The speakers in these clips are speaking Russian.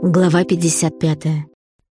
Глава 55.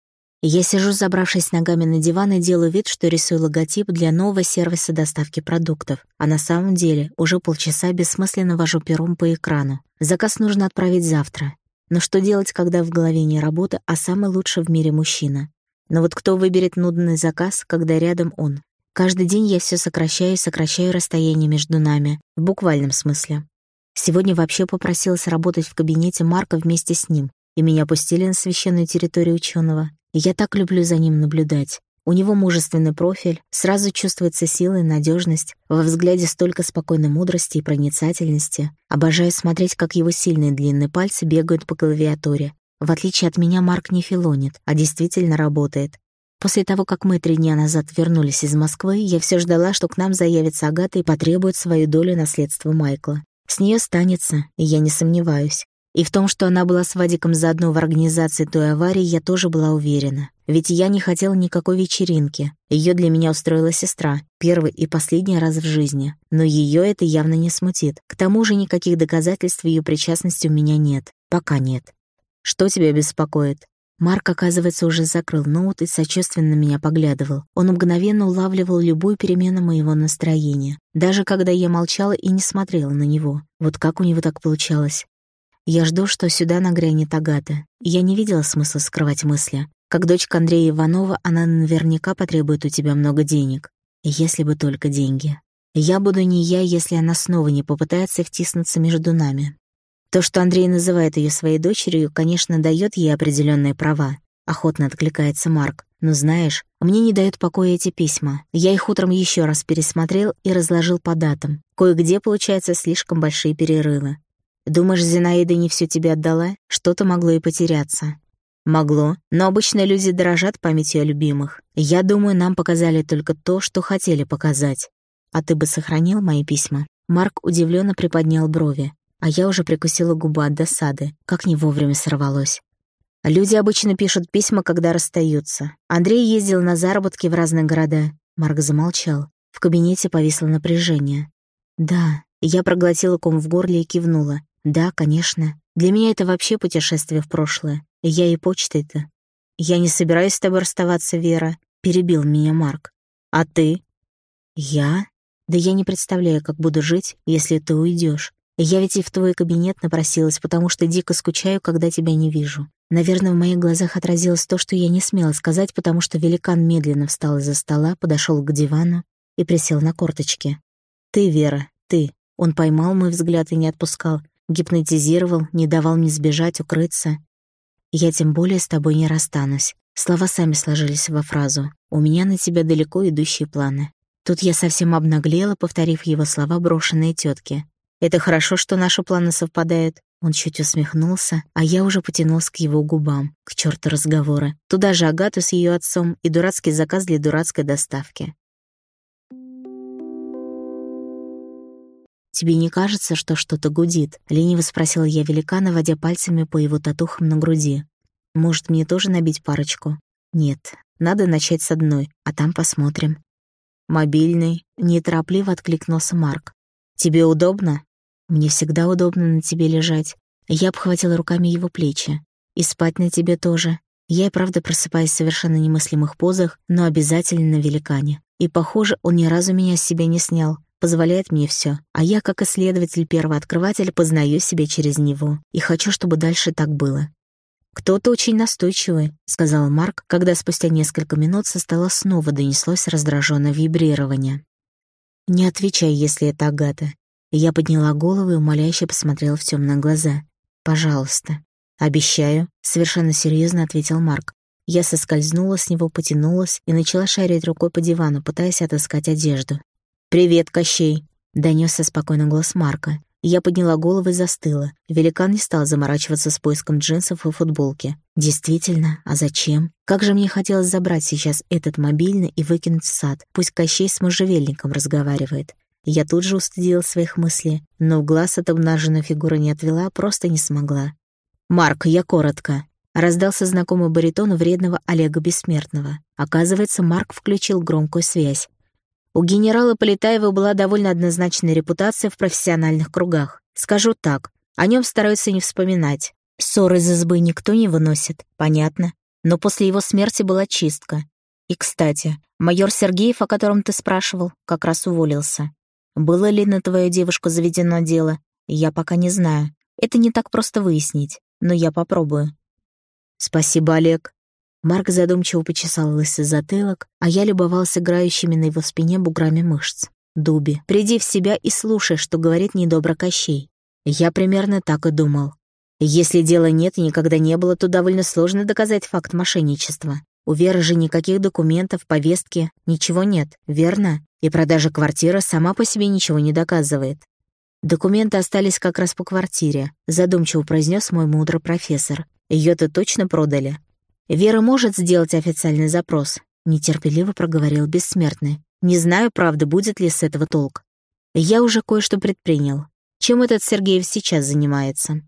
Я сижу, забравшись ногами на диван, и делаю вид, что рисую логотип для нового сервиса доставки продуктов, а на самом деле уже полчаса бессмысленно вожу пером по экрану. Заказ нужно отправить завтра. Но что делать, когда в голове не работа, а самый лучший в мире мужчина? Но вот кто выберет нудный заказ, когда рядом он? Каждый день я все сокращаю и сокращаю расстояние между нами, в буквальном смысле. Сегодня вообще попросилась работать в кабинете Марка вместе с ним, и меня пустили на священную территорию ученого. И я так люблю за ним наблюдать. У него мужественный профиль, сразу чувствуется сила и надежность, во взгляде столько спокойной мудрости и проницательности. Обожаю смотреть, как его сильные длинные пальцы бегают по клавиатуре. В отличие от меня, Марк не филонит, а действительно работает. После того, как мы 3 дня назад вернулись из Москвы, я все ждала, что к нам заявится Агата и потребует свою долю наследства Майкла. С нее станется, и я не сомневаюсь. И в том, что она была с Вадиком заодно в организации той аварии, я тоже была уверена. Ведь я не хотела никакой вечеринки. Ее для меня устроила сестра, первый и последний раз в жизни. Но ее это явно не смутит. К тому же никаких доказательств ее причастности у меня нет. Пока нет. Что тебя беспокоит? Марк, оказывается, уже закрыл ноут и сочувственно на меня поглядывал. Он мгновенно улавливал любую перемену моего настроения. Даже когда я молчала и не смотрела на него. Вот как у него так получалось? Я жду, что сюда нагрянет Агата. Я не видела смысла скрывать мысли. Как дочка Андрея Иванова, она наверняка потребует у тебя много денег. Если бы только деньги. Я буду не я, если она снова не попытается втиснуться между нами. То, что Андрей называет ее своей дочерью, конечно, дает ей определенные права. Охотно откликается Марк. Но знаешь, мне не дают покоя эти письма. Я их утром еще раз пересмотрел и разложил по датам. Кое-где, получается, слишком большие перерывы. Думаешь, Зинаида не все тебе отдала? Что-то могло и потеряться. Могло, но обычно люди дорожат памятью о любимых. Я думаю, нам показали только то, что хотели показать. А ты бы сохранил мои письма? Марк удивленно приподнял брови, а я уже прикусила губу от досады. Как не вовремя сорвалось. Люди обычно пишут письма, когда расстаются. Андрей ездил на заработки в разные города. Марк замолчал. В кабинете повисло напряжение. Да, я проглотила ком в горле и кивнула. Да, конечно. Для меня это вообще путешествие в прошлое. И я и почтой-то. Я не собираюсь с тобой расставаться, Вера. Перебил меня Марк. А ты? Я? Да я не представляю, как буду жить, если ты уйдешь. Я ведь и в твой кабинет напросилась, потому что дико скучаю, когда тебя не вижу. Наверное, в моих глазах отразилось то, что я не смела сказать, потому что великан медленно встал из-за стола, подошел к дивану и присел на корточки. Ты, Вера, ты. Он поймал мой взгляд и не отпускал. Гипнотизировал, не давал мне сбежать, укрыться. Я тем более с тобой не расстанусь. Слова сами сложились во фразу. У меня на тебя далеко идущие планы. Тут я совсем обнаглела, повторив его слова, брошенные тетке. Это хорошо, что наши планы совпадают. Он чуть усмехнулся, а я уже потянулась к его губам. К черту разговоры. Туда же Агату с ее отцом и дурацкий заказ для дурацкой доставки. «Тебе не кажется, что что-то гудит?» — лениво спросила я великана, водя пальцами по его татухам на груди. «Может, мне тоже набить парочку?» «Нет, надо начать с одной, а там посмотрим». «Мобильный», — неторопливо откликнулся Марк. «Тебе удобно?» «Мне всегда удобно на тебе лежать». Я обхватила руками его плечи. «И спать на тебе тоже». Я и правда просыпаюсь в совершенно немыслимых позах, но обязательно на великане. И, похоже, он ни разу меня с себя не снял. Позволяет мне все, а я, как исследователь-первооткрыватель, познаю себя через него. И хочу, чтобы дальше так было. «Кто-то очень настойчивый», — сказал Марк, когда спустя несколько минут со стола снова донеслось раздраженное вибрирование. «Не отвечай, если это Агата». Я подняла голову и умоляюще посмотрела в темные глаза. «Пожалуйста». «Обещаю», — совершенно серьезно ответил Марк. Я соскользнула с него, потянулась и начала шарить рукой по дивану, пытаясь отыскать одежду. «Привет, Кощей!» — донёсся спокойный голос Марка. Я подняла голову и застыла. Великан не стал заморачиваться с поиском джинсов и футболки. Действительно, а зачем? Как же мне хотелось забрать сейчас этот мобильный и выкинуть в сад. Пусть Кощей с можжевельником разговаривает. Я тут же устыдила своих мыслей, но в глаз от обнаженной фигуры не отвела, просто не смогла. «Марк, я коротко!» — раздался знакомый баритон вредного Олега Бессмертного. Оказывается, Марк включил громкую связь. У генерала Полетаева была довольно однозначная репутация в профессиональных кругах. Скажу так, о нем стараются не вспоминать. Ссор из избы никто не выносит, понятно. Но после его смерти была чистка. И, кстати, майор Сергеев, о котором ты спрашивал, как раз уволился. Было ли на твою девушку заведено дело, я пока не знаю. Это не так просто выяснить, но я попробую. Спасибо, Олег. Марк задумчиво почесал лысый затылок, а я любовался играющими на его спине буграми мышц. Дуби, приди в себя и слушай, что говорит недобро Кощей. Я примерно так и думал. Если дела нет и никогда не было, то довольно сложно доказать факт мошенничества. У Веры же никаких документов, повестки, ничего нет, верно? И продажа квартиры сама по себе ничего не доказывает. Документы остались как раз по квартире, задумчиво произнес мой мудрый профессор. Ее-то точно продали. Вера может сделать официальный запрос, нетерпеливо проговорил бессмертный. Не знаю, правда, будет ли с этого толк. Я уже кое-что предпринял. Чем этот Сергеев сейчас занимается?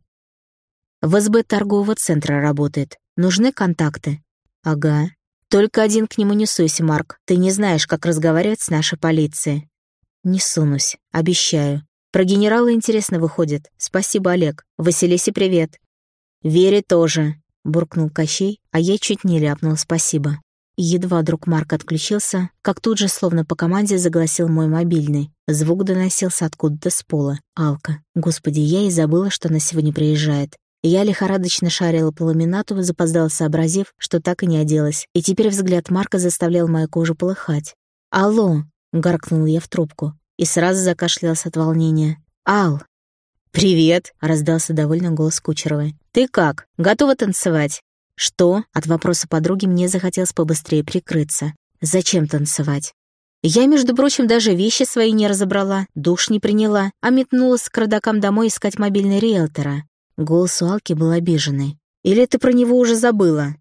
В СБ торгового центра работает. Нужны контакты? Ага. Только один к нему не суйся, Марк. Ты не знаешь, как разговаривать с нашей полицией. Не сунусь, обещаю. Про генерала интересно выходит. Спасибо, Олег. Василисе привет. Вере тоже, буркнул Кощей, а я чуть не ляпнул спасибо. И едва друг Марк отключился, как тут же, словно по команде, загласил мой мобильный. Звук доносился откуда-то с пола. Алка. Господи, я и забыла, что она сегодня приезжает. Я лихорадочно шарила по ламинату, запоздала, сообразив, что так и не оделась. И теперь взгляд Марка заставлял мою кожу полыхать. «Алло!» — гаркнула я в трубку. И сразу закашлялась от волнения. «Ал!» «Привет!» — раздался довольно голос Кучеровой. «Ты как? Готова танцевать?» «Что?» — от вопроса подруги мне захотелось побыстрее прикрыться. «Зачем танцевать?» Я, между прочим, даже вещи свои не разобрала, душ не приняла, а метнулась к родакам домой искать мобильный риэлтора. Голос у Алки был обиженный. «Или ты про него уже забыла?»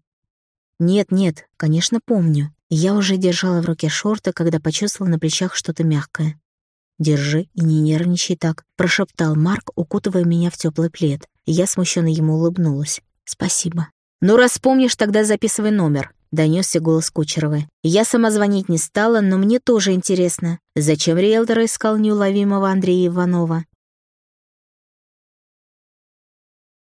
«Нет, конечно, помню. Я уже держала в руке шорты, когда почувствовала на плечах что-то мягкое. «Держи и не нервничай так», — прошептал Марк, укутывая меня в теплый плед. Я смущенно ему улыбнулась. «Спасибо». «Ну, раз помнишь, тогда записывай номер», — донесся голос Кучеровой. Я сама звонить не стала, но мне тоже интересно. Зачем риэлтор искал неуловимого Андрея Иванова?